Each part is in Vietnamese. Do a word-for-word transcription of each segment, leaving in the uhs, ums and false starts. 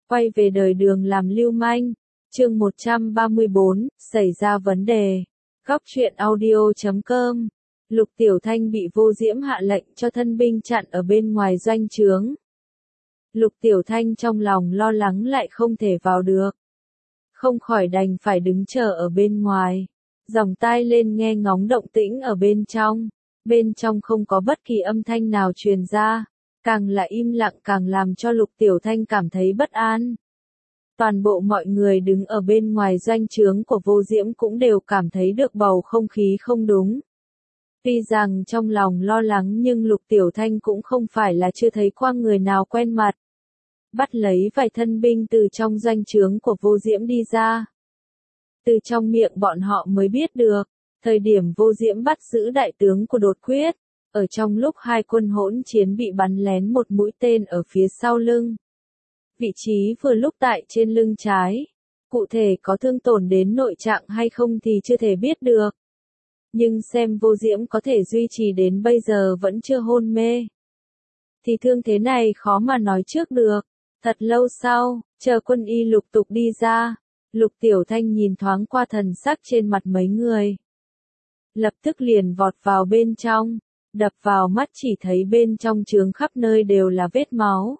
Quay về đời đường làm lưu manh. Chương một trăm ba mươi bốn, xảy ra vấn đề. Góc truyện audio chấm com. Lục Tiểu Thanh bị Vô Diễm hạ lệnh cho thân binh chặn ở bên ngoài doanh trướng. Lục Tiểu Thanh trong lòng lo lắng lại không thể vào được. Không khỏi đành phải đứng chờ ở bên ngoài. Dòng tai lên nghe ngóng động tĩnh ở bên trong. Bên trong không có bất kỳ âm thanh nào truyền ra. Càng là im lặng càng làm cho Lục Tiểu Thanh cảm thấy bất an. Toàn bộ mọi người đứng ở bên ngoài doanh trướng của Vô Diễm cũng đều cảm thấy được bầu không khí không đúng. Tuy rằng trong lòng lo lắng nhưng Lục Tiểu Thanh cũng không phải là chưa thấy qua người nào quen mặt. Bắt lấy vài thân binh từ trong doanh trướng của Vô Diễm đi ra. Từ trong miệng bọn họ mới biết được, thời điểm Vô Diễm bắt giữ đại tướng của Đột Quyết, ở trong lúc hai quân hỗn chiến bị bắn lén một mũi tên ở phía sau lưng. Vị trí vừa lúc tại trên lưng trái. Cụ thể có thương tổn đến nội trạng hay không thì chưa thể biết được. Nhưng xem Vô Diễm có thể duy trì đến bây giờ vẫn chưa hôn mê. Thì thương thế này khó mà nói trước được. Thật lâu sau, chờ quân y lục tục đi ra. Lục Tiểu Thanh nhìn thoáng qua thần sắc trên mặt mấy người. Lập tức liền vọt vào bên trong. Đập vào mắt chỉ thấy bên trong trướng khắp nơi đều là vết máu.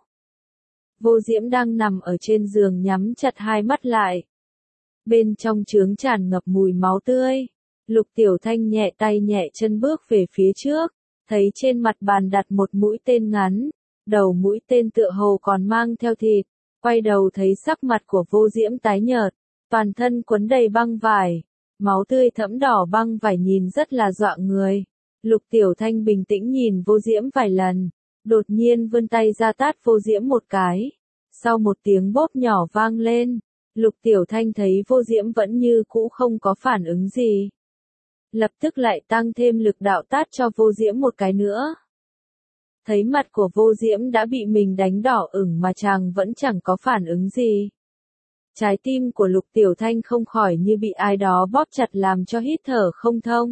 Vô Diễm đang nằm ở trên giường nhắm chặt hai mắt lại. Bên trong trướng tràn ngập mùi máu tươi. Lục Tiểu Thanh nhẹ tay nhẹ chân bước về phía trước, thấy trên mặt bàn đặt một mũi tên ngắn, đầu mũi tên tựa hồ còn mang theo thịt, quay đầu thấy sắc mặt của Vô Diễm tái nhợt, toàn thân quấn đầy băng vải, máu tươi thẫm đỏ băng vải nhìn rất là dọa người. Lục Tiểu Thanh bình tĩnh nhìn Vô Diễm vài lần, đột nhiên vươn tay ra tát Vô Diễm một cái. Sau một tiếng bóp nhỏ vang lên, Lục Tiểu Thanh thấy Vô Diễm vẫn như cũ không có phản ứng gì. Lập tức lại tăng thêm lực đạo tát cho Vô Diễm một cái nữa. Thấy mặt của Vô Diễm đã bị mình đánh đỏ ửng mà chàng vẫn chẳng có phản ứng gì. Trái tim của Lục Tiểu Thanh không khỏi như bị ai đó bóp chặt làm cho hít thở không thông.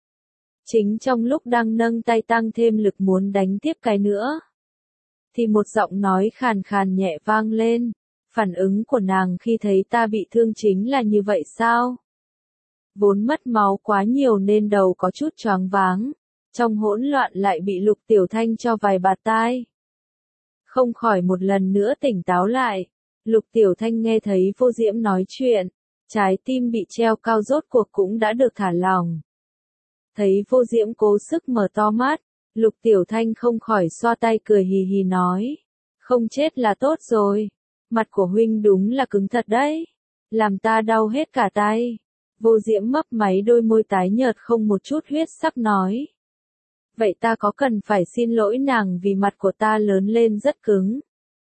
Chính trong lúc đang nâng tay tăng thêm lực muốn đánh tiếp cái nữa, thì một giọng nói khàn khàn nhẹ vang lên. Phản ứng của nàng khi thấy ta bị thương chính là như vậy sao? Vốn mất máu quá nhiều nên đầu có chút choáng váng. Trong hỗn loạn lại bị Lục Tiểu Thanh cho vài bạt tai. Không khỏi một lần nữa tỉnh táo lại. Lục Tiểu Thanh nghe thấy Vô Diễm nói chuyện. Trái tim bị treo cao rốt cuộc cũng đã được thả lỏng. Thấy Vô Diễm cố sức mở to mắt. Lục Tiểu Thanh không khỏi xoa tay cười hì hì nói. Không chết là tốt rồi. Mặt của huynh đúng là cứng thật đấy. Làm ta đau hết cả tay. Vô Diễm mấp máy đôi môi tái nhợt không một chút huyết sắc nói. Vậy ta có cần phải xin lỗi nàng vì mặt của ta lớn lên rất cứng?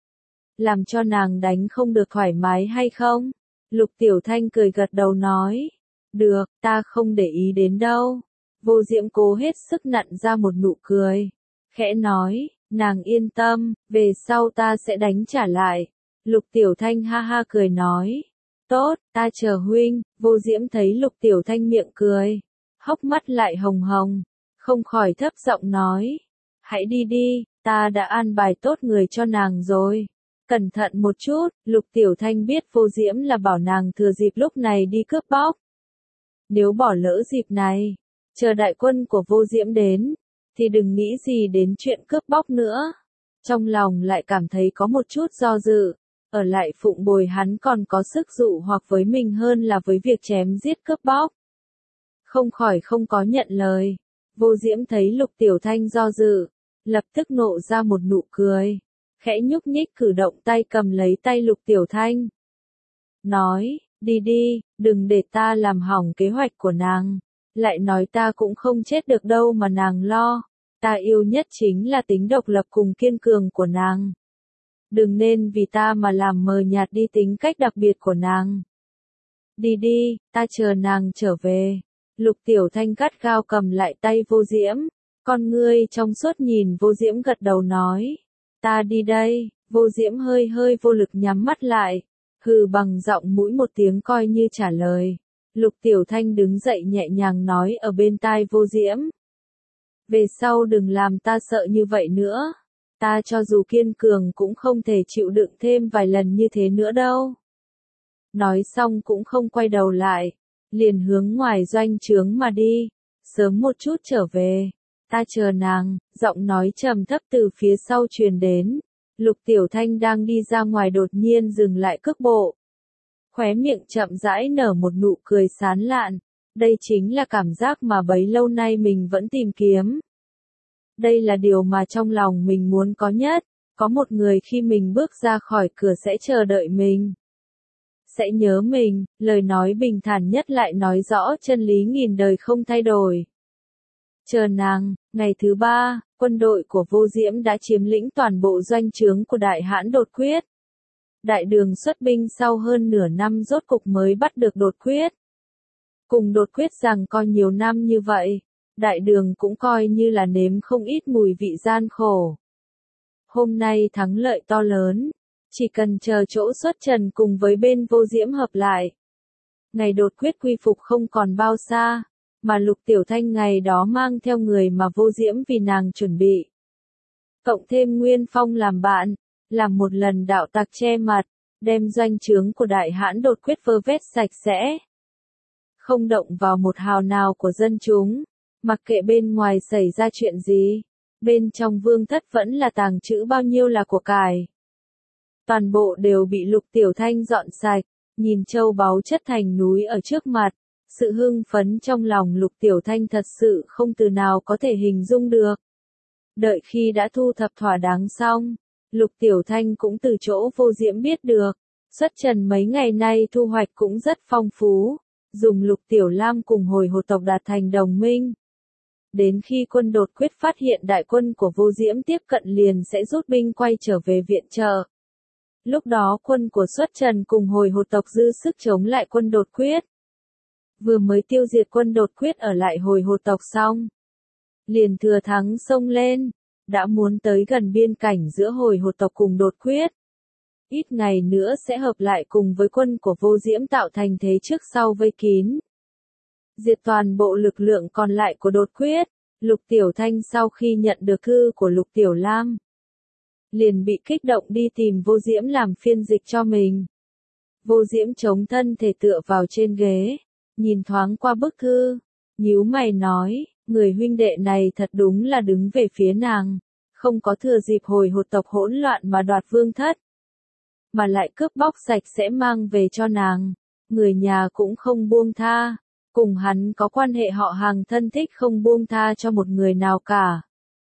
Làm cho nàng đánh không được thoải mái hay không? Lục Tiểu Thanh cười gật đầu nói. Được, ta không để ý đến đâu. Vô Diễm cố hết sức nặn ra một nụ cười. Khẽ nói, nàng yên tâm, về sau ta sẽ đánh trả lại. Lục Tiểu Thanh ha ha cười nói. Tốt, ta chờ huynh. Vô Diễm thấy Lục Tiểu Thanh miệng cười. Hốc mắt lại hồng hồng. Không khỏi thấp giọng nói. Hãy đi đi, ta đã an bài tốt người cho nàng rồi. Cẩn thận một chút. Lục Tiểu Thanh biết Vô Diễm là bảo nàng thừa dịp lúc này đi cướp bóc. Nếu bỏ lỡ dịp này, chờ đại quân của Vô Diễm đến, thì đừng nghĩ gì đến chuyện cướp bóc nữa. Trong lòng lại cảm thấy có một chút do dự. Ở lại phụng bồi hắn còn có sức dụ hoặc với mình hơn là với việc chém giết cướp bóc. Không khỏi không có nhận lời. Vô Diễm thấy Lục Tiểu Thanh do dự, lập tức nộ ra một nụ cười. Khẽ nhúc nhích cử động tay cầm lấy tay Lục Tiểu Thanh. Nói, đi đi, đừng để ta làm hỏng kế hoạch của nàng. Lại nói ta cũng không chết được đâu mà nàng lo. Ta yêu nhất chính là tính độc lập cùng kiên cường của nàng. Đừng nên vì ta mà làm mờ nhạt đi tính cách đặc biệt của nàng. Đi đi, ta chờ nàng trở về. Lục Tiểu Thanh gắt gao cầm lại tay Vô Diễm. Con ngươi trong suốt nhìn Vô Diễm gật đầu nói. Ta đi đây. Vô Diễm hơi hơi vô lực nhắm mắt lại. Hừ bằng giọng mũi một tiếng coi như trả lời. Lục Tiểu Thanh đứng dậy nhẹ nhàng nói ở bên tai Vô Diễm. Về sau đừng làm ta sợ như vậy nữa. Ta cho dù kiên cường cũng không thể chịu đựng thêm vài lần như thế nữa đâu. Nói xong cũng không quay đầu lại, liền hướng ngoài doanh trướng mà đi, sớm một chút trở về, ta chờ nàng, giọng nói trầm thấp từ phía sau truyền đến. Lục Tiểu Thanh đang đi ra ngoài đột nhiên dừng lại cước bộ. Khóe miệng chậm rãi nở một nụ cười sán lạn, đây chính là cảm giác mà bấy lâu nay mình vẫn tìm kiếm. Đây là điều mà trong lòng mình muốn có nhất, có một người khi mình bước ra khỏi cửa sẽ chờ đợi mình. Sẽ nhớ mình, lời nói bình thản nhất lại nói rõ chân lý nghìn đời không thay đổi. Chờ nàng, ngày thứ ba, quân đội của Vô Diễm đã chiếm lĩnh toàn bộ doanh trướng của Đại Hãn Đột Quyết. Đại Đường xuất binh sau hơn nửa năm rốt cục mới bắt được Đột Quyết. Cùng Đột Quyết rằng coi nhiều năm như vậy, Đại Đường cũng coi như là nếm không ít mùi vị gian khổ. Hôm nay thắng lợi to lớn, chỉ cần chờ chỗ xuất trần cùng với bên Vô Diễm hợp lại. Ngày Đột Quyết quy phục không còn bao xa, mà Lục Tiểu Thanh ngày đó mang theo người mà Vô Diễm vì nàng chuẩn bị. Cộng thêm Nguyên Phong làm bạn, làm một lần đạo tặc che mặt, đem doanh trướng của Đại Hãn Đột Quyết vơ vét sạch sẽ. Không động vào một hào nào của dân chúng, mặc kệ bên ngoài xảy ra chuyện gì, bên trong vương thất vẫn là tàng trữ bao nhiêu là của cải. Toàn bộ đều bị Lục Tiểu Thanh dọn sạch, nhìn châu báu chất thành núi ở trước mặt, sự hưng phấn trong lòng Lục Tiểu Thanh thật sự không từ nào có thể hình dung được. Đợi khi đã thu thập thỏa đáng xong, Lục Tiểu Thanh cũng từ chỗ Vô Diễm biết được, xuất trần mấy ngày nay thu hoạch cũng rất phong phú, dùng Lục Tiểu Lam cùng Hồi Hột tộc đạt thành đồng minh. Đến khi quân Đột Quyết phát hiện đại quân của Vô Diễm tiếp cận liền sẽ rút binh quay trở về viện trợ. Lúc đó quân của xuất trần cùng Hồi Hột tộc dư sức chống lại quân Đột Quyết. Vừa mới tiêu diệt quân Đột Quyết ở lại Hồi Hột tộc xong, liền thừa thắng xông lên, đã muốn tới gần biên cảnh giữa Hồi Hột tộc cùng Đột Quyết. Ít ngày nữa sẽ hợp lại cùng với quân của Vô Diễm tạo thành thế trước sau vây kín. Diệt toàn bộ lực lượng còn lại của Đột Quyết, Lục Tiểu Thanh sau khi nhận được thư của Lục Tiểu Lam, liền bị kích động đi tìm Vô Diễm làm phiên dịch cho mình. Vô Diễm chống thân thể tựa vào trên ghế, nhìn thoáng qua bức thư, nhíu mày nói, người huynh đệ này thật đúng là đứng về phía nàng, không có thừa dịp Hồi Hột tộc hỗn loạn mà đoạt vương thất, mà lại cướp bóc sạch sẽ mang về cho nàng, người nhà cũng không buông tha, cùng hắn có quan hệ họ hàng thân thích không buông tha cho một người nào cả.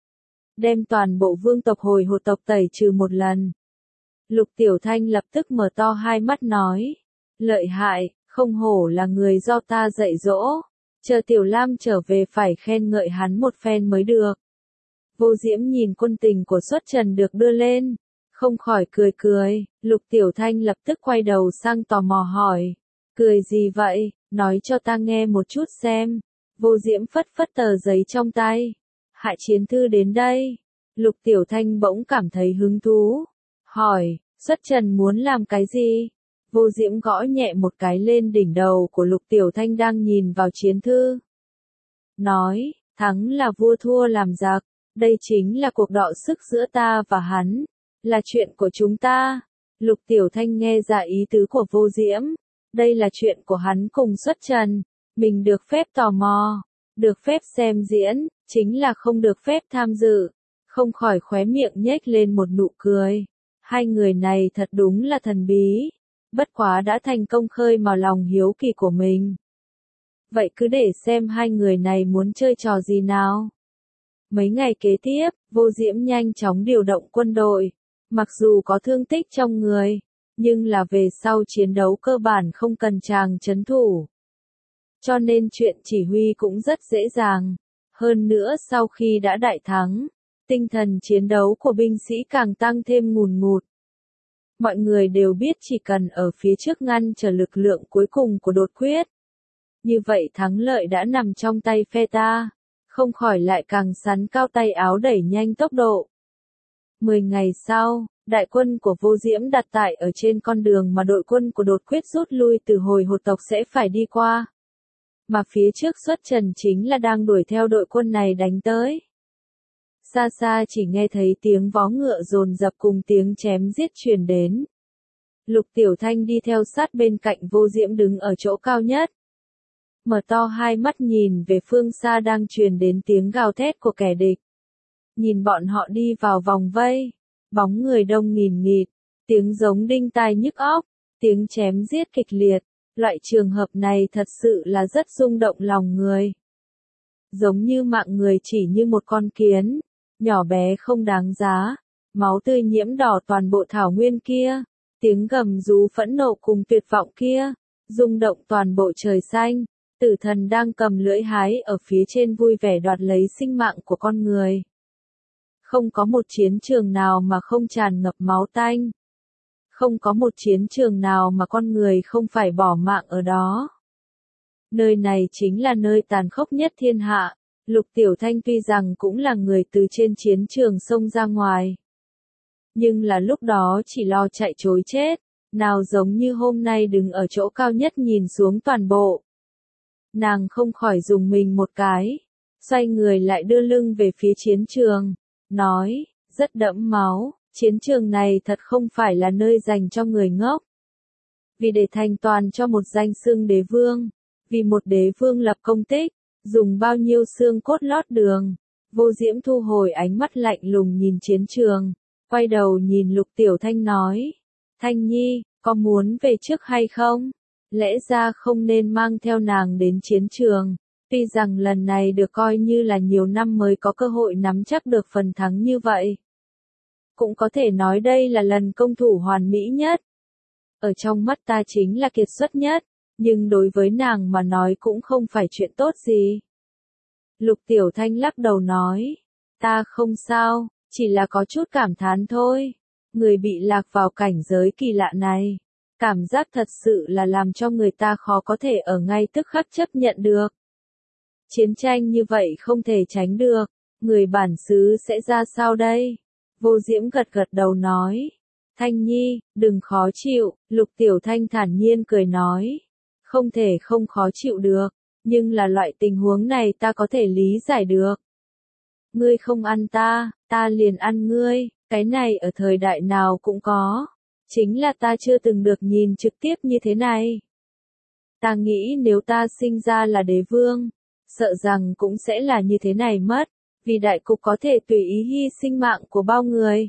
Đem toàn bộ vương tộc Hồi Hột tộc tẩy trừ một lần. Lục Tiểu Thanh lập tức mở to hai mắt nói, lợi hại, không hổ là người do ta dạy dỗ, chờ Tiểu Lam trở về phải khen ngợi hắn một phen mới được. Vô Diễm nhìn quân tình của xuất trần được đưa lên, không khỏi cười cười, Lục Tiểu Thanh lập tức quay đầu sang tò mò hỏi, cười gì vậy, nói cho ta nghe một chút xem. Vô Diễm phất phất tờ giấy trong tay, Hại Chiến Thư đến đây. Lục Tiểu Thanh bỗng cảm thấy hứng thú, hỏi, xuất trần muốn làm cái gì? Vô Diễm gõ nhẹ một cái lên đỉnh đầu của Lục Tiểu Thanh đang nhìn vào chiến thư. Nói, thắng là vua thua làm giặc, đây chính là cuộc đọ sức giữa ta và hắn, là chuyện của chúng ta. Lục Tiểu Thanh nghe ra ý tứ của Vô Diễm, đây là chuyện của hắn cùng xuất trần, mình được phép tò mò, được phép xem diễn, chính là không được phép tham dự, không khỏi khóe miệng nhếch lên một nụ cười. Hai người này thật đúng là thần bí. Bất quá đã thành công khơi mào lòng hiếu kỳ của mình. Vậy cứ để xem hai người này muốn chơi trò gì nào. Mấy ngày kế tiếp, Vô Diễm nhanh chóng điều động quân đội. Mặc dù có thương tích trong người, nhưng là về sau chiến đấu cơ bản không cần chàng trấn thủ. Cho nên chuyện chỉ huy cũng rất dễ dàng. Hơn nữa sau khi đã đại thắng, tinh thần chiến đấu của binh sĩ càng tăng thêm ngùn ngụt. Mọi người đều biết chỉ cần ở phía trước ngăn trở lực lượng cuối cùng của Đột Quyết. Như vậy thắng lợi đã nằm trong tay phe ta, không khỏi lại càng sắn cao tay áo đẩy nhanh tốc độ. Mười ngày sau, đại quân của Vô Diễm đặt tại ở trên con đường mà đội quân của Đột Quyết rút lui từ Hồi Hột tộc sẽ phải đi qua. Mà phía trước xuất trần chính là đang đuổi theo đội quân này đánh tới. xa xa chỉ nghe thấy tiếng vó ngựa dồn dập cùng tiếng chém giết truyền đến. Lục Tiểu Thanh đi theo sát bên cạnh Vô Diễm đứng ở chỗ cao nhất. Mở to hai mắt nhìn về phương xa đang truyền đến tiếng gào thét của kẻ địch. Nhìn bọn họ đi vào vòng vây, bóng người đông nghìn nghịt, tiếng giống đinh tai nhức óc, tiếng chém giết kịch liệt, loại trường hợp này thật sự là rất rung động lòng người. Giống như mạng người chỉ như một con kiến, nhỏ bé không đáng giá, máu tươi nhiễm đỏ toàn bộ thảo nguyên kia, tiếng gầm rú phẫn nộ cùng tuyệt vọng kia, rung động toàn bộ trời xanh, tử thần đang cầm lưỡi hái ở phía trên vui vẻ đoạt lấy sinh mạng của con người. Không có một chiến trường nào mà không tràn ngập máu tanh. Không có một chiến trường nào mà con người không phải bỏ mạng ở đó. Nơi này chính là nơi tàn khốc nhất thiên hạ. Lục Tiểu Thanh tuy rằng cũng là người từ trên chiến trường xông ra ngoài. Nhưng là lúc đó chỉ lo chạy trối chết, nào giống như hôm nay đứng ở chỗ cao nhất nhìn xuống toàn bộ. Nàng không khỏi dùng mình một cái, xoay người lại đưa lưng về phía chiến trường, nói, rất đẫm máu, chiến trường này thật không phải là nơi dành cho người ngốc. Vì để thành toàn cho một danh xưng đế vương, vì một đế vương lập công tích, dùng bao nhiêu xương cốt lót đường, Vô Diễm thu hồi ánh mắt lạnh lùng nhìn chiến trường, quay đầu nhìn Lục Tiểu Thanh nói, Thanh Nhi, có muốn về trước hay không? Lẽ ra không nên mang theo nàng đến chiến trường, tuy rằng lần này được coi như là nhiều năm mới có cơ hội nắm chắc được phần thắng như vậy. Cũng có thể nói đây là lần công thủ hoàn mỹ nhất. Ở trong mắt ta chính là kiệt xuất nhất, nhưng đối với nàng mà nói cũng không phải chuyện tốt gì. Lục Tiểu Thanh lắc đầu nói, ta không sao, chỉ là có chút cảm thán thôi. Người bị lạc vào cảnh giới kỳ lạ này, cảm giác thật sự là làm cho người ta khó có thể ở ngay tức khắc chấp nhận được. Chiến tranh như vậy không thể tránh được, người bản xứ sẽ ra sao đây? Vô Diễm gật gật đầu nói, Thanh Nhi, đừng khó chịu, Lục Tiểu Thanh thản nhiên cười nói, không thể không khó chịu được, nhưng là loại tình huống này ta có thể lý giải được. Ngươi không ăn ta, ta liền ăn ngươi, cái này ở thời đại nào cũng có, chính là ta chưa từng được nhìn trực tiếp như thế này. Ta nghĩ nếu ta sinh ra là đế vương, sợ rằng cũng sẽ là như thế này mất, vì đại cục có thể tùy ý hy sinh mạng của bao người.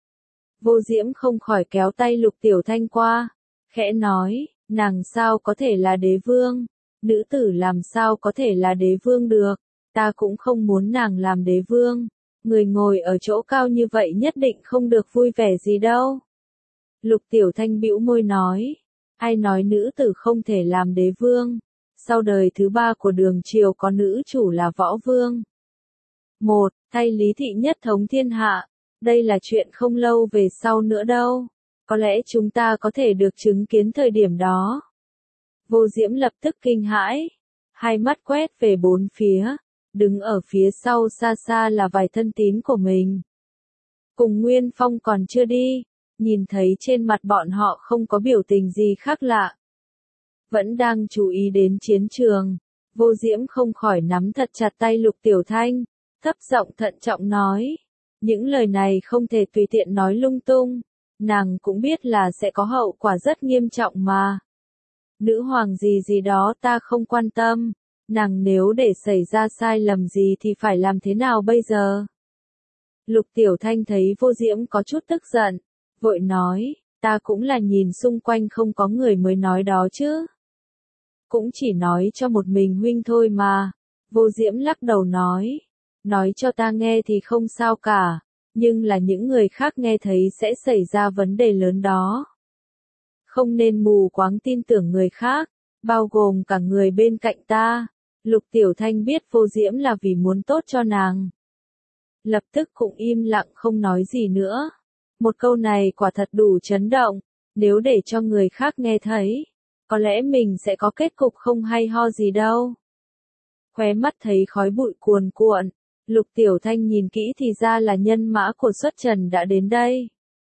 Vô Diễm không khỏi kéo tay Lục Tiểu Thanh qua, khẽ nói, nàng sao có thể là đế vương, nữ tử làm sao có thể là đế vương được, ta cũng không muốn nàng làm đế vương, người ngồi ở chỗ cao như vậy nhất định không được vui vẻ gì đâu. Lục Tiểu Thanh bĩu môi nói, ai nói nữ tử không thể làm đế vương, sau đời thứ ba của Đường triều có nữ chủ là võ vương. Một, thay Lý Thị nhất thống thiên hạ, đây là chuyện không lâu về sau nữa đâu, có lẽ chúng ta có thể được chứng kiến thời điểm đó. Vô Diễm lập tức kinh hãi, hai mắt quét về bốn phía, đứng ở phía sau xa xa là vài thân tín của mình. Cùng Nguyên Phong còn chưa đi, nhìn thấy trên mặt bọn họ không có biểu tình gì khác lạ. Vẫn đang chú ý đến chiến trường, Vô Diễm không khỏi nắm thật chặt tay Lục Tiểu Thanh, thấp giọng thận trọng nói, những lời này không thể tùy tiện nói lung tung, nàng cũng biết là sẽ có hậu quả rất nghiêm trọng mà. Nữ hoàng gì gì đó ta không quan tâm, nàng nếu để xảy ra sai lầm gì thì phải làm thế nào bây giờ? Lục Tiểu Thanh thấy Vô Diễm có chút tức giận, vội nói, ta cũng là nhìn xung quanh không có người mới nói đó chứ. Cũng chỉ nói cho một mình huynh thôi mà. Vô Diễm lắc đầu nói, nói cho ta nghe thì không sao cả, nhưng là những người khác nghe thấy sẽ xảy ra vấn đề lớn đó. Không nên mù quáng tin tưởng người khác, bao gồm cả người bên cạnh ta. Lục Tiểu Thanh biết Vô Diễm là vì muốn tốt cho nàng. Lập tức cũng im lặng không nói gì nữa. Một câu này quả thật đủ chấn động, nếu để cho người khác nghe thấy, có lẽ mình sẽ có kết cục không hay ho gì đâu. Khóe mắt thấy khói bụi cuồn cuộn, Lục Tiểu Thanh nhìn kỹ thì ra là nhân mã của Xuất Trần đã đến đây.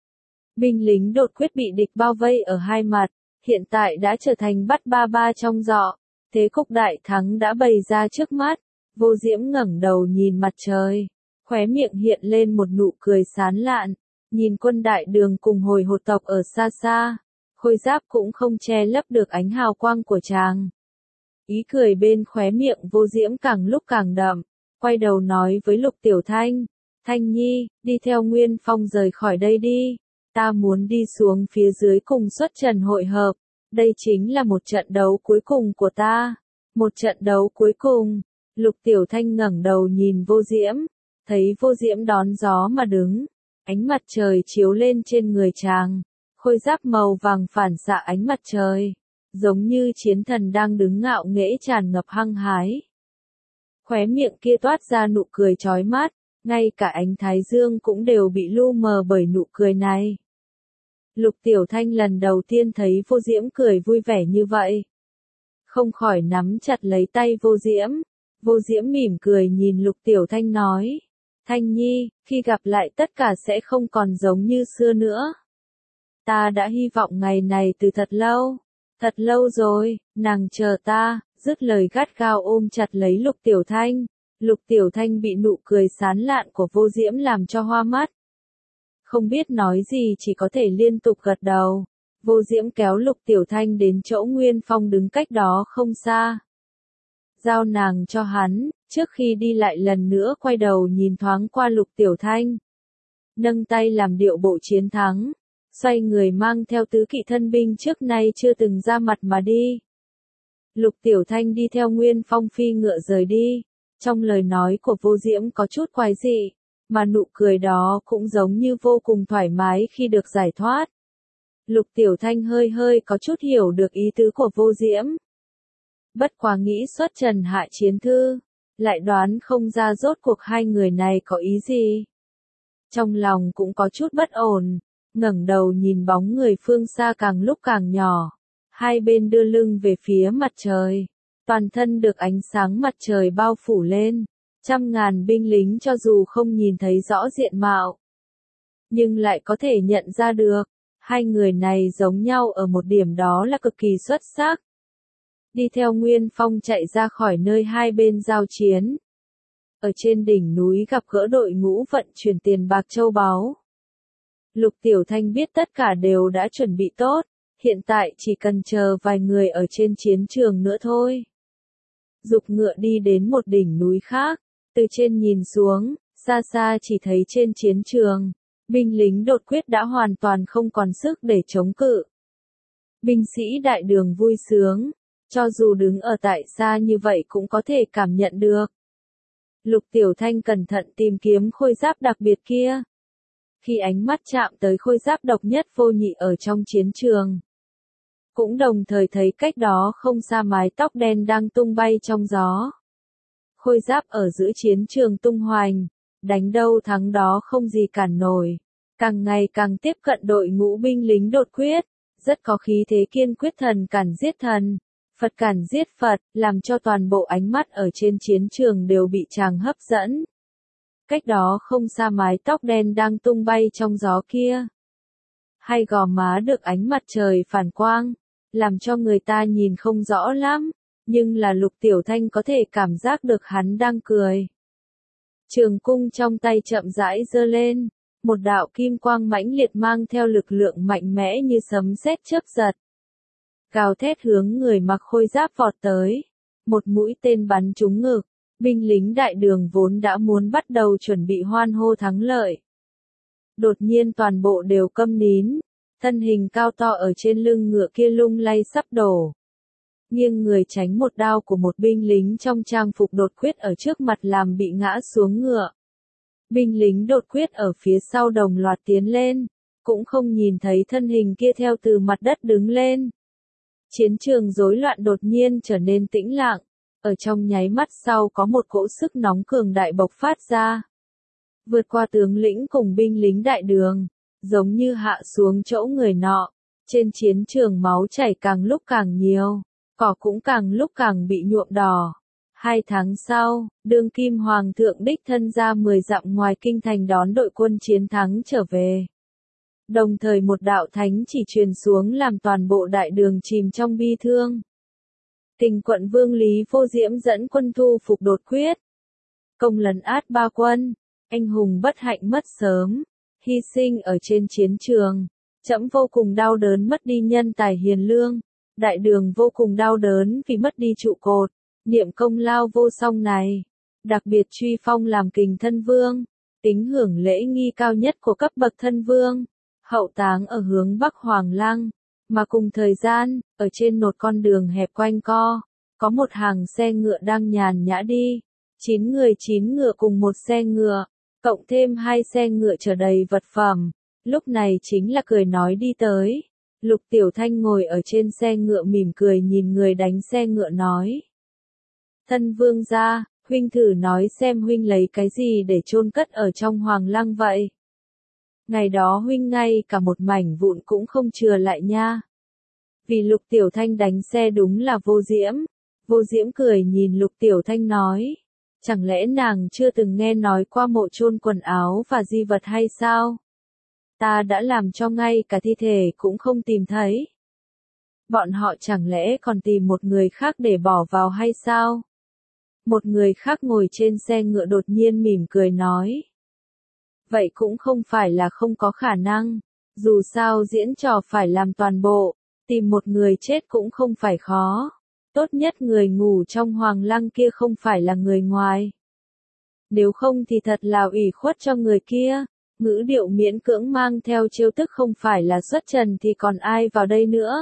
Binh lính đột quyết bị địch bao vây ở hai mặt, hiện tại đã trở thành bắt ba ba trong giọ, thế cục đại thắng đã bày ra trước mắt. Vô Diễm ngẩng đầu nhìn mặt trời, khóe miệng hiện lên một nụ cười sán lạn, nhìn quân đại đường cùng hồi hột tộc ở xa xa, khôi giáp cũng không che lấp được ánh hào quang của chàng. Ý cười bên khóe miệng Vô Diễm càng lúc càng đậm, quay đầu nói với Lục Tiểu Thanh, Thanh Nhi, đi theo Nguyên Phong rời khỏi đây đi, ta muốn đi xuống phía dưới cùng xuất trần hội hợp, đây chính là một trận đấu cuối cùng của ta, một trận đấu cuối cùng. Lục Tiểu Thanh ngẩng đầu nhìn Vô Diễm, thấy Vô Diễm đón gió mà đứng, ánh mặt trời chiếu lên trên người chàng, khôi giáp màu vàng phản xạ ánh mặt trời, giống như chiến thần đang đứng ngạo nghễ tràn ngập hăng hái. Khóe miệng kia toát ra nụ cười chói mắt, ngay cả ánh thái dương cũng đều bị lu mờ bởi nụ cười này. Lục Tiểu Thanh lần đầu tiên thấy Vô Diễm cười vui vẻ như vậy, không khỏi nắm chặt lấy tay Vô Diễm. Vô Diễm mỉm cười nhìn Lục Tiểu Thanh nói, Thanh Nhi, khi gặp lại tất cả sẽ không còn giống như xưa nữa. Ta đã hy vọng ngày này từ thật lâu, thật lâu rồi, nàng chờ ta, dứt lời gắt gao ôm chặt lấy Lục Tiểu Thanh. Lục Tiểu Thanh bị nụ cười sán lạn của Vô Diễm làm cho hoa mắt. Không biết nói gì chỉ có thể liên tục gật đầu. Vô Diễm kéo Lục Tiểu Thanh đến chỗ Nguyên Phong đứng cách đó không xa. Giao nàng cho hắn, trước khi đi lại lần nữa quay đầu nhìn thoáng qua Lục Tiểu Thanh. Nâng tay làm điệu bộ chiến thắng, xoay người mang theo tứ kỵ thân binh trước nay chưa từng ra mặt mà đi. Lục Tiểu Thanh đi theo Nguyên Phong phi ngựa rời đi, trong lời nói của Vô Diễm có chút quái dị, mà nụ cười đó cũng giống như vô cùng thoải mái khi được giải thoát. Lục Tiểu Thanh hơi hơi có chút hiểu được ý tứ của Vô Diễm. Bất quá nghĩ xuất trần hạ chiến thư, lại đoán không ra rốt cuộc hai người này có ý gì. Trong lòng cũng có chút bất ổn, ngẩng đầu nhìn bóng người phương xa càng lúc càng nhỏ, hai bên đưa lưng về phía mặt trời, toàn thân được ánh sáng mặt trời bao phủ lên, trăm ngàn binh lính cho dù không nhìn thấy rõ diện mạo, nhưng lại có thể nhận ra được, hai người này giống nhau ở một điểm đó là cực kỳ xuất sắc. Đi theo Nguyên Phong chạy ra khỏi nơi hai bên giao chiến. Ở trên đỉnh núi gặp gỡ đội ngũ vận chuyển tiền bạc châu báu. Lục Tiểu Thanh biết tất cả đều đã chuẩn bị tốt, hiện tại chỉ cần chờ vài người ở trên chiến trường nữa thôi. Dục ngựa đi đến một đỉnh núi khác, từ trên nhìn xuống, xa xa chỉ thấy trên chiến trường, binh lính đột quyết đã hoàn toàn không còn sức để chống cự. Binh sĩ đại đường vui sướng, cho dù đứng ở tại xa như vậy cũng có thể cảm nhận được. Lục Tiểu Thanh cẩn thận tìm kiếm khôi giáp đặc biệt kia. Khi ánh mắt chạm tới khôi giáp độc nhất vô nhị ở trong chiến trường, cũng đồng thời thấy cách đó không xa mái tóc đen đang tung bay trong gió. Khôi giáp ở giữa chiến trường tung hoành, đánh đâu thắng đó không gì cản nổi, càng ngày càng tiếp cận đội ngũ binh lính đột quyết, rất có khí thế kiên quyết thần cản giết thần, Phật cản giết Phật, làm cho toàn bộ ánh mắt ở trên chiến trường đều bị chàng hấp dẫn. Cách đó không xa mái tóc đen đang tung bay trong gió kia. Hai gò má được ánh mặt trời phản quang, làm cho người ta nhìn không rõ lắm, nhưng là Lục Tiểu Thanh có thể cảm giác được hắn đang cười. Trường cung trong tay chậm rãi giơ lên, một đạo kim quang mãnh liệt mang theo lực lượng mạnh mẽ như sấm sét chớp giật. Gào thét hướng người mặc khôi giáp vọt tới, một mũi tên bắn trúng ngực, binh lính đại đường vốn đã muốn bắt đầu chuẩn bị hoan hô thắng lợi. Đột nhiên toàn bộ đều câm nín, thân hình cao to ở trên lưng ngựa kia lung lay sắp đổ. Nghiêng người tránh một đao của một binh lính trong trang phục đột quyết ở trước mặt làm bị ngã xuống ngựa. Binh lính đột quyết ở phía sau đồng loạt tiến lên, cũng không nhìn thấy thân hình kia theo từ mặt đất đứng lên. Chiến trường rối loạn đột nhiên trở nên tĩnh lặng, ở trong nháy mắt sau có một cỗ sức nóng cường đại bộc phát ra. Vượt qua tướng lĩnh cùng binh lính đại đường, giống như hạ xuống chỗ người nọ, trên chiến trường máu chảy càng lúc càng nhiều, cỏ cũng càng lúc càng bị nhuộm đỏ. Hai tháng sau, đương kim hoàng thượng đích thân ra mười dặm ngoài kinh thành đón đội quân chiến thắng trở về. Đồng thời một đạo thánh chỉ truyền xuống làm toàn bộ đại đường chìm trong bi thương. Kình quận vương Lý Vô Diễm dẫn quân thu phục đột quyết, công lấn át ba quân, anh hùng bất hạnh mất sớm, hy sinh ở trên chiến trường. Trẫm vô cùng đau đớn mất đi nhân tài hiền lương, đại đường vô cùng đau đớn vì mất đi trụ cột, niệm công lao vô song này, đặc biệt truy phong làm kình thân vương, tính hưởng lễ nghi cao nhất của cấp bậc thân vương, hậu táng ở hướng Bắc Hoàng Lăng, mà cùng thời gian, ở trên một con đường hẹp quanh co, có một hàng xe ngựa đang nhàn nhã đi, chín người chín ngựa cùng một xe ngựa, cộng thêm hai xe ngựa chở đầy vật phẩm. Lúc này chính là cười nói đi tới. Lục Tiểu Thanh ngồi ở trên xe ngựa mỉm cười nhìn người đánh xe ngựa nói. Thân vương gia, huynh thử nói xem huynh lấy cái gì để chôn cất ở trong Hoàng Lăng vậy. Ngày đó huynh ngay cả một mảnh vụn cũng không chừa lại nha. Vì Lục Tiểu Thanh đánh xe đúng là Vô Diễm. Vô Diễm cười nhìn Lục Tiểu Thanh nói. Chẳng lẽ nàng chưa từng nghe nói qua mộ chôn quần áo và di vật hay sao? Ta đã làm cho ngay cả thi thể cũng không tìm thấy. Bọn họ chẳng lẽ còn tìm một người khác để bỏ vào hay sao? Một người khác ngồi trên xe ngựa đột nhiên mỉm cười nói. Vậy cũng không phải là không có khả năng. Dù sao diễn trò phải làm toàn bộ, tìm một người chết cũng không phải khó. Tốt nhất người ngủ trong Hoàng Lăng kia không phải là người ngoài. Nếu không thì thật là ủy khuất cho người kia. Ngữ điệu miễn cưỡng mang theo trêu tức không phải là Xuất Trần thì còn ai vào đây nữa.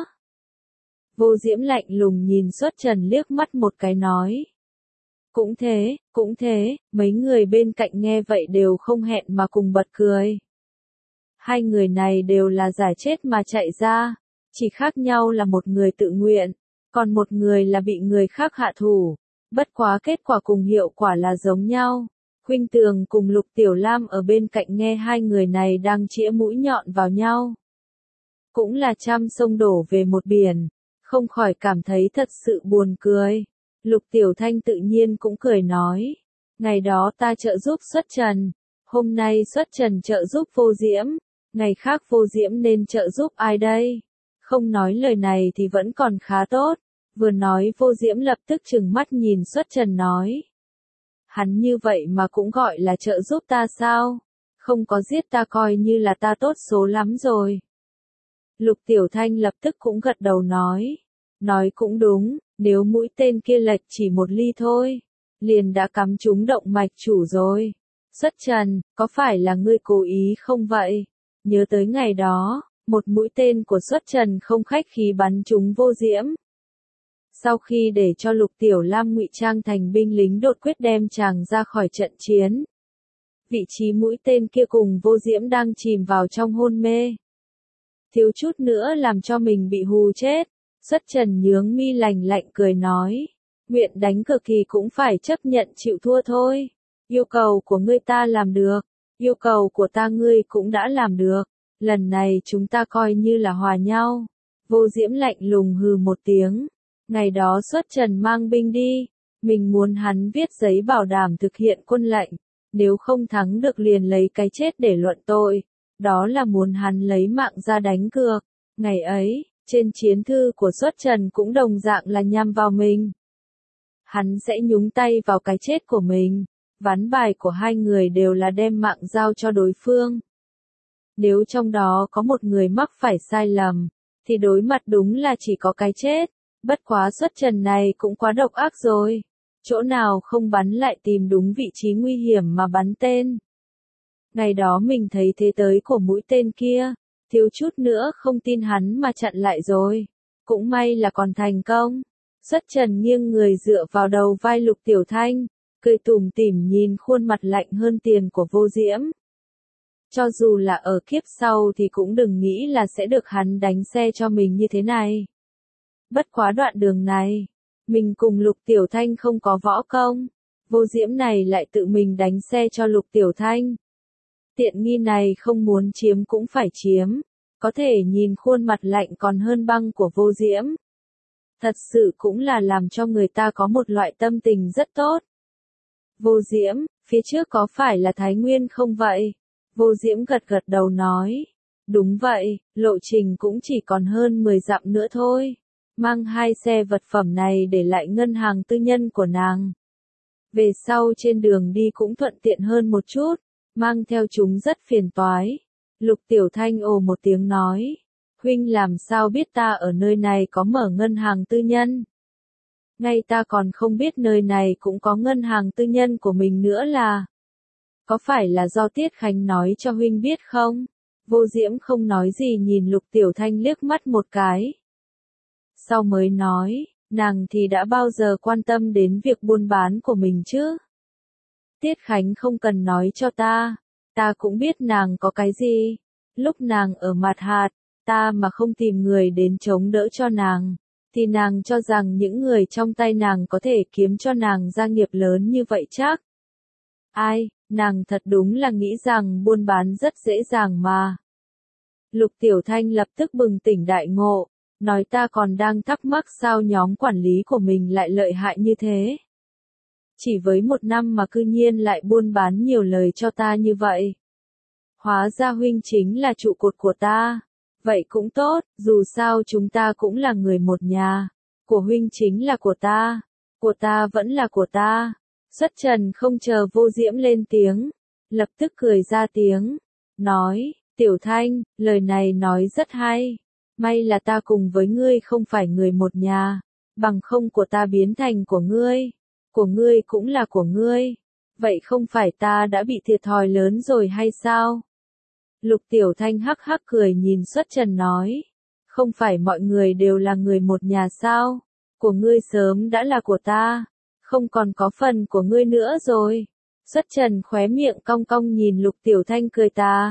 Vô Diễm lạnh lùng nhìn Xuất Trần liếc mắt một cái nói. Cũng thế, cũng thế, mấy người bên cạnh nghe vậy đều không hẹn mà cùng bật cười. Hai người này đều là giả chết mà chạy ra, chỉ khác nhau là một người tự nguyện, còn một người là bị người khác hạ thủ, bất quá kết quả cùng hiệu quả là giống nhau. Khuynh Tường cùng Lục Tiểu Lam ở bên cạnh nghe hai người này đang chĩa mũi nhọn vào nhau. Cũng là trăm sông đổ về một biển, không khỏi cảm thấy thật sự buồn cười. Lục Tiểu Thanh tự nhiên cũng cười nói. Ngày đó ta trợ giúp Xuất Trần, hôm nay Xuất Trần trợ giúp Vô Diễm, ngày khác Vô Diễm nên trợ giúp ai đây? Không nói lời này thì vẫn còn khá tốt. Vừa nói Vô Diễm lập tức trừng mắt nhìn Xuất Trần nói. Hắn như vậy mà cũng gọi là trợ giúp ta sao? Không có giết ta coi như là ta tốt số lắm rồi. Lục Tiểu Thanh lập tức cũng gật đầu nói. Nói cũng đúng, nếu mũi tên kia lệch chỉ một ly thôi, liền đã cắm trúng động mạch chủ rồi. Xuất Trần, có phải là ngươi cố ý không vậy? Nhớ tới ngày đó, một mũi tên của Xuất Trần không khách khí bắn trúng Vô Diễm. Sau khi để cho Lục Tiểu Lam ngụy trang thành binh lính đột quyết đem chàng ra khỏi trận chiến. Vị trí mũi tên kia cùng Vô Diễm đang chìm vào trong hôn mê. Thiếu chút nữa làm cho mình bị hù chết. Xuất Trần nhướng mi lành lạnh cười nói. Nguyện đánh cực kỳ cũng phải chấp nhận chịu thua thôi. Yêu cầu của ngươi ta làm được. Yêu cầu của ta ngươi cũng đã làm được. Lần này chúng ta coi như là hòa nhau. Vô Diễm lạnh lùng hừ một tiếng. Ngày đó Xuất Trần mang binh đi, mình muốn hắn viết giấy bảo đảm thực hiện quân lệnh, nếu không thắng được liền lấy cái chết để luận tội, đó là muốn hắn lấy mạng ra đánh cược. Ngày ấy, trên chiến thư của Xuất Trần cũng đồng dạng là nhằm vào mình. Hắn sẽ nhúng tay vào cái chết của mình, ván bài của hai người đều là đem mạng giao cho đối phương. Nếu trong đó có một người mắc phải sai lầm, thì đối mặt đúng là chỉ có cái chết. Bất quá Xuất Trần này cũng quá độc ác rồi. Chỗ nào không bắn lại tìm đúng vị trí nguy hiểm mà bắn tên. Ngày đó mình thấy thế tới của mũi tên kia, thiếu chút nữa không tin hắn mà chặn lại rồi. Cũng may là còn thành công. Xuất Trần nghiêng người dựa vào đầu vai Lục Tiểu Thanh, cười tủm tỉm nhìn khuôn mặt lạnh hơn tiền của Vô Diễm. Cho dù là ở kiếp sau thì cũng đừng nghĩ là sẽ được hắn đánh xe cho mình như thế này. Bất quá đoạn đường này, mình cùng Lục Tiểu Thanh không có võ công, Vô Diễm này lại tự mình đánh xe cho Lục Tiểu Thanh. Tiện nghi này không muốn chiếm cũng phải chiếm, có thể nhìn khuôn mặt lạnh còn hơn băng của Vô Diễm. Thật sự cũng là làm cho người ta có một loại tâm tình rất tốt. Vô Diễm, phía trước có phải là Thái Nguyên không vậy? Vô Diễm gật gật đầu nói. Đúng vậy, lộ trình cũng chỉ còn hơn mười dặm nữa thôi. Mang hai xe vật phẩm này để lại ngân hàng tư nhân của nàng. Về sau trên đường đi cũng thuận tiện hơn một chút, mang theo chúng rất phiền toái. Lục Tiểu Thanh ồ một tiếng nói, huynh làm sao biết ta ở nơi này có mở ngân hàng tư nhân? Ngay ta còn không biết nơi này cũng có ngân hàng tư nhân của mình nữa là. Có phải là do Tiết Khánh nói cho huynh biết không? Vô Diễm không nói gì nhìn Lục Tiểu Thanh liếc mắt một cái. Sau mới nói, nàng thì đã bao giờ quan tâm đến việc buôn bán của mình chứ? Tiết Khánh không cần nói cho ta, ta cũng biết nàng có cái gì. Lúc nàng ở Mạt Hạt, ta mà không tìm người đến chống đỡ cho nàng, thì nàng cho rằng những người trong tay nàng có thể kiếm cho nàng gia nghiệp lớn như vậy chắc. Ai, nàng thật đúng là nghĩ rằng buôn bán rất dễ dàng mà. Lục Tiểu Thanh lập tức bừng tỉnh đại ngộ, nói ta còn đang thắc mắc sao nhóm quản lý của mình lại lợi hại như thế. Chỉ với một năm mà cư nhiên lại buôn bán nhiều lời cho ta như vậy. Hóa ra huynh chính là trụ cột của ta. Vậy cũng tốt, dù sao chúng ta cũng là người một nhà. Của huynh chính là của ta, của ta vẫn là của ta. Xuất Trần không chờ Vô Diễm lên tiếng, lập tức cười ra tiếng, nói, Tiểu Thanh, lời này nói rất hay. May là ta cùng với ngươi không phải người một nhà, bằng không của ta biến thành của ngươi, của ngươi cũng là của ngươi. Vậy không phải ta đã bị thiệt thòi lớn rồi hay sao? Lục Tiểu Thanh hắc hắc cười nhìn Xuất Trần nói, không phải mọi người đều là người một nhà sao? Của ngươi sớm đã là của ta, không còn có phần của ngươi nữa rồi. Xuất Trần khóe miệng cong cong nhìn Lục Tiểu Thanh cười ta.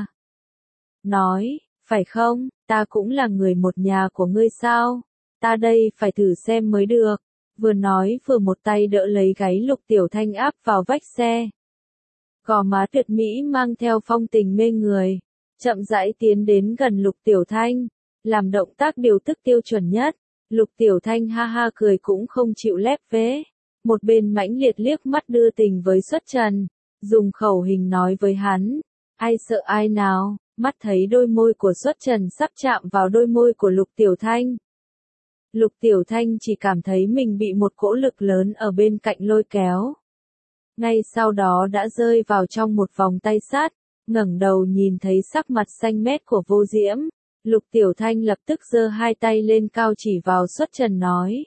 Nói, phải không, ta cũng là người một nhà của ngươi sao? Ta đây phải thử xem mới được. Vừa nói vừa một tay đỡ lấy gáy Lục Tiểu Thanh áp vào vách xe. Gò má tuyệt mỹ mang theo phong tình mê người, chậm rãi tiến đến gần Lục Tiểu Thanh, làm động tác điều tức tiêu chuẩn nhất. Lục Tiểu Thanh ha ha cười cũng không chịu lép vế. Một bên mãnh liệt liếc mắt đưa tình với Xuất Trần, dùng khẩu hình nói với hắn, ai sợ ai nào, mắt thấy đôi môi của Xuất Trần sắp chạm vào đôi môi của Lục Tiểu Thanh. Lục Tiểu Thanh chỉ cảm thấy mình bị một cỗ lực lớn ở bên cạnh lôi kéo. Ngay sau đó đã rơi vào trong một vòng tay sát, ngẩng đầu nhìn thấy sắc mặt xanh mét của Vô Diễm. Lục Tiểu Thanh lập tức giơ hai tay lên cao chỉ vào Xuất Trần nói.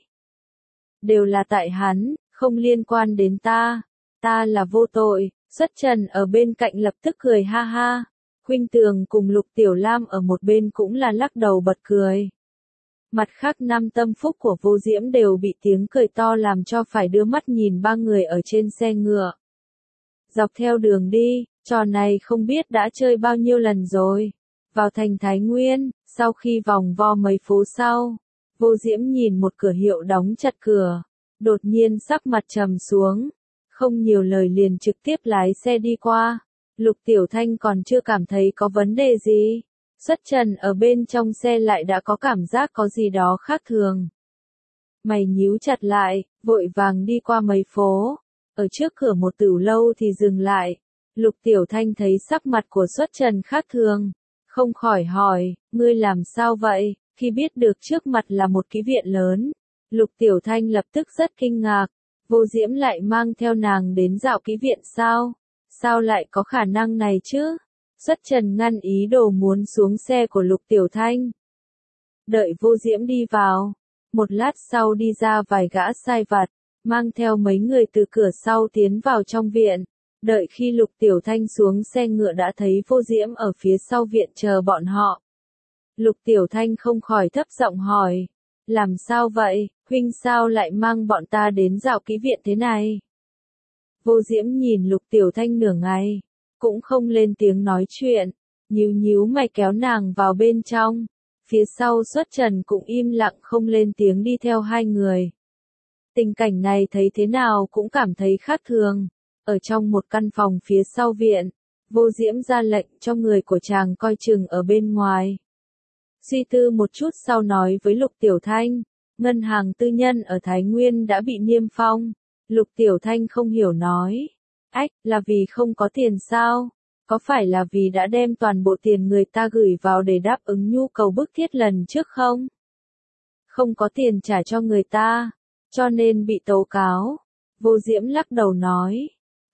Đều là tại hắn, không liên quan đến ta, ta là vô tội. Xuất Trần ở bên cạnh lập tức cười ha ha. Khuynh Tường cùng Lục Tiểu Lam ở một bên cũng là lắc đầu bật cười. Mặt khác năm tâm phúc của Vô Diễm đều bị tiếng cười to làm cho phải đưa mắt nhìn ba người ở trên xe ngựa. Dọc theo đường đi, trò này không biết đã chơi bao nhiêu lần rồi. Vào thành Thái Nguyên, sau khi vòng vo mấy phố sau, Vô Diễm nhìn một cửa hiệu đóng chặt cửa, đột nhiên sắc mặt trầm xuống, không nhiều lời liền trực tiếp lái xe đi qua. Lục Tiểu Thanh còn chưa cảm thấy có vấn đề gì, Xuất Trần ở bên trong xe lại đã có cảm giác có gì đó khác thường. Mày nhíu chặt lại, vội vàng đi qua mấy phố, ở trước cửa một tửu lâu thì dừng lại. Lục Tiểu Thanh thấy sắc mặt của Xuất Trần khác thường, không khỏi hỏi, ngươi làm sao vậy? Khi biết được trước mặt là một ký viện lớn, Lục Tiểu Thanh lập tức rất kinh ngạc. Vô Diễm lại mang theo nàng đến dạo ký viện sao? Sao lại có khả năng này chứ? Xuất Trần ngăn ý đồ muốn xuống xe của Lục Tiểu Thanh. Đợi Vô Diễm đi vào, một lát sau đi ra vài gã sai vặt, mang theo mấy người từ cửa sau tiến vào trong viện. Đợi khi Lục Tiểu Thanh xuống xe ngựa đã thấy Vô Diễm ở phía sau viện chờ bọn họ. Lục Tiểu Thanh không khỏi thấp giọng hỏi, làm sao vậy, huynh sao lại mang bọn ta đến dạo ký viện thế này? Vô Diễm nhìn Lục Tiểu Thanh nửa ngày, cũng không lên tiếng nói chuyện, nhíu nhíu mày kéo nàng vào bên trong. Phía sau Xuất Trần cũng im lặng không lên tiếng đi theo hai người. Tình cảnh này thấy thế nào cũng cảm thấy khác thường. Ở trong một căn phòng phía sau viện, Vô Diễm ra lệnh cho người của chàng coi chừng ở bên ngoài. Suy tư một chút sau nói với Lục Tiểu Thanh, ngân hàng tư nhân ở Thái Nguyên đã bị niêm phong. Lục Tiểu Thanh không hiểu nói, ách, là vì không có tiền sao? Có phải là vì đã đem toàn bộ tiền người ta gửi vào để đáp ứng nhu cầu bức thiết lần trước không? Không có tiền trả cho người ta, cho nên bị tố cáo. Vô Diễm lắc đầu nói,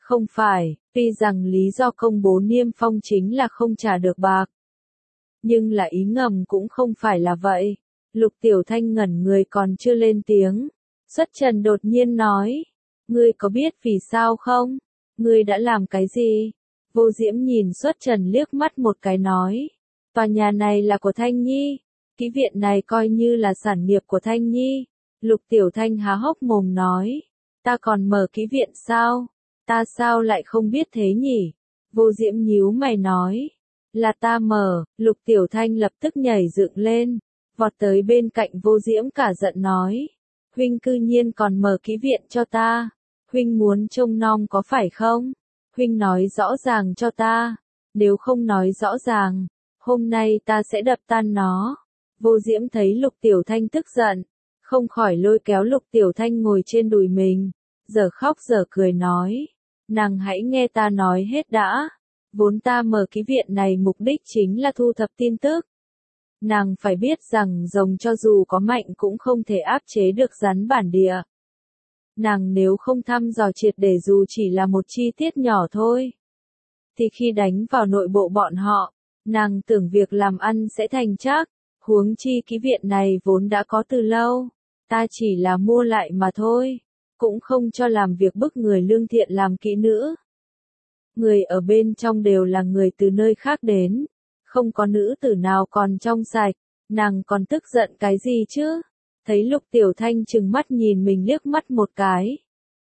Không phải, tuy rằng lý do công bố niêm phong chính là không trả được bạc. Nhưng là ý ngầm cũng không phải là vậy. Lục Tiểu Thanh ngẩn người còn chưa lên tiếng. Xuất Trần đột nhiên nói. Ngươi có biết vì sao không? Ngươi đã làm cái gì? Vô Diễm nhìn Xuất Trần liếc mắt một cái nói. Tòa nhà này là của Thanh Nhi. Kỹ viện này coi như là sản nghiệp của Thanh Nhi. Lục Tiểu Thanh há hốc mồm nói. Ta còn mở kỹ viện sao? Ta sao lại không biết thế nhỉ? Vô Diễm nhíu mày nói. Là ta mở. Lục Tiểu Thanh lập tức nhảy dựng lên. Vọt tới bên cạnh Vô Diễm cả giận nói. Huynh cư nhiên còn mở kỹ viện cho ta. Huynh muốn trông nom có phải không? Huynh nói rõ ràng cho ta. Nếu không nói rõ ràng, hôm nay ta sẽ đập tan nó. Vô Diễm thấy Lục Tiểu Thanh tức giận, không khỏi lôi kéo Lục Tiểu Thanh ngồi trên đùi mình, giờ khóc giờ cười nói. Nàng hãy nghe ta nói hết đã. Vốn ta mở ký viện này mục đích chính là thu thập tin tức. Nàng phải biết rằng rồng cho dù có mạnh cũng không thể áp chế được rắn bản địa. Nàng nếu không thăm dò triệt để dù chỉ là một chi tiết nhỏ thôi, thì khi đánh vào nội bộ bọn họ, nàng tưởng việc làm ăn sẽ thành chắc. Huống chi ký viện này vốn đã có từ lâu, ta chỉ là mua lại mà thôi, cũng không cho làm việc bức người lương thiện làm kỹ nữ. Người ở bên trong đều là người từ nơi khác đến, không có nữ tử nào còn trong sạch, nàng còn tức giận cái gì chứ? Thấy Lục Tiểu Thanh trừng mắt nhìn mình liếc mắt một cái.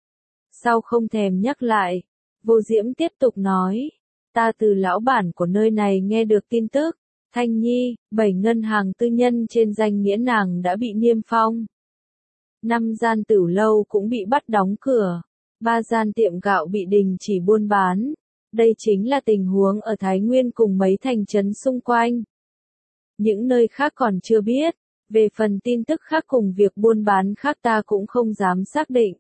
Sau không thèm nhắc lại, Vô Diễm tiếp tục nói, ta từ lão bản của nơi này nghe được tin tức, Thanh Nhi, bảy ngân hàng tư nhân trên danh nghĩa nàng đã bị niêm phong. Năm gian tửu lâu cũng bị bắt đóng cửa, ba gian tiệm gạo bị đình chỉ buôn bán. Đây chính là tình huống ở Thái Nguyên cùng mấy thành trấn xung quanh. Những nơi khác còn chưa biết, về phần tin tức khác cùng việc buôn bán khác ta cũng không dám xác định.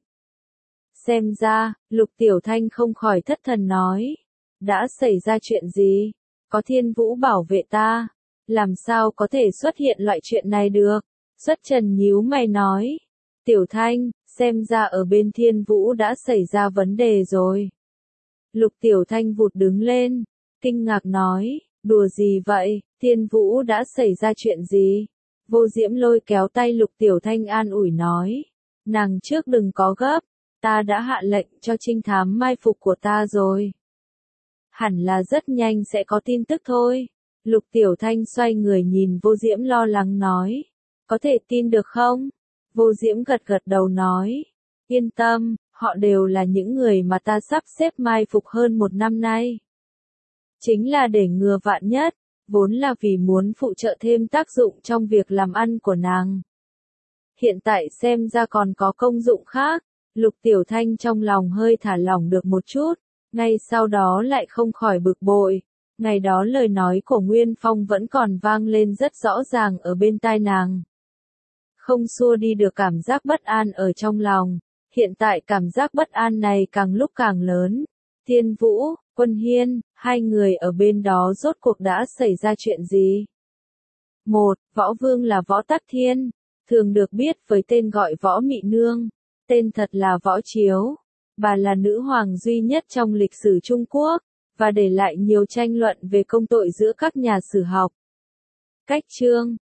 Xem ra, Lục Tiểu Thanh không khỏi thất thần nói. Đã xảy ra chuyện gì? Có Thiên Vũ bảo vệ ta. Làm sao có thể xuất hiện loại chuyện này được? Xuất Trần nhíu mày nói. Tiểu Thanh, xem ra ở bên Thiên Vũ đã xảy ra vấn đề rồi. Lục Tiểu Thanh vụt đứng lên, kinh ngạc nói, đùa gì vậy, Thiên Vũ đã xảy ra chuyện gì? Vô Diễm lôi kéo tay Lục Tiểu Thanh an ủi nói, nàng trước đừng có gấp, ta đã hạ lệnh cho trinh thám mai phục của ta rồi. Hẳn là rất nhanh sẽ có tin tức thôi. Lục Tiểu Thanh xoay người nhìn Vô Diễm lo lắng nói, có thể tin được không? Vô Diễm gật gật đầu nói, yên tâm, họ đều là những người mà ta sắp xếp mai phục hơn một năm nay. Chính là để ngừa vạn nhất, vốn là vì muốn phụ trợ thêm tác dụng trong việc làm ăn của nàng. Hiện tại xem ra còn có công dụng khác, Lục Tiểu Thanh trong lòng hơi thả lỏng được một chút, ngay sau đó lại không khỏi bực bội. Ngày đó lời nói của Nguyên Phong vẫn còn vang lên rất rõ ràng ở bên tai nàng. Không xua đi được cảm giác bất an ở trong lòng. Hiện tại cảm giác bất an này càng lúc càng lớn. Thiên Vũ, Quân Hiên, hai người ở bên đó rốt cuộc đã xảy ra chuyện gì? Một, Võ Vương là Võ Tắc Thiên, thường được biết với tên gọi Võ Mị Nương, tên thật là Võ Chiếu. Bà là nữ hoàng duy nhất trong lịch sử Trung Quốc, và để lại nhiều tranh luận về công tội giữa các nhà sử học. Cách chương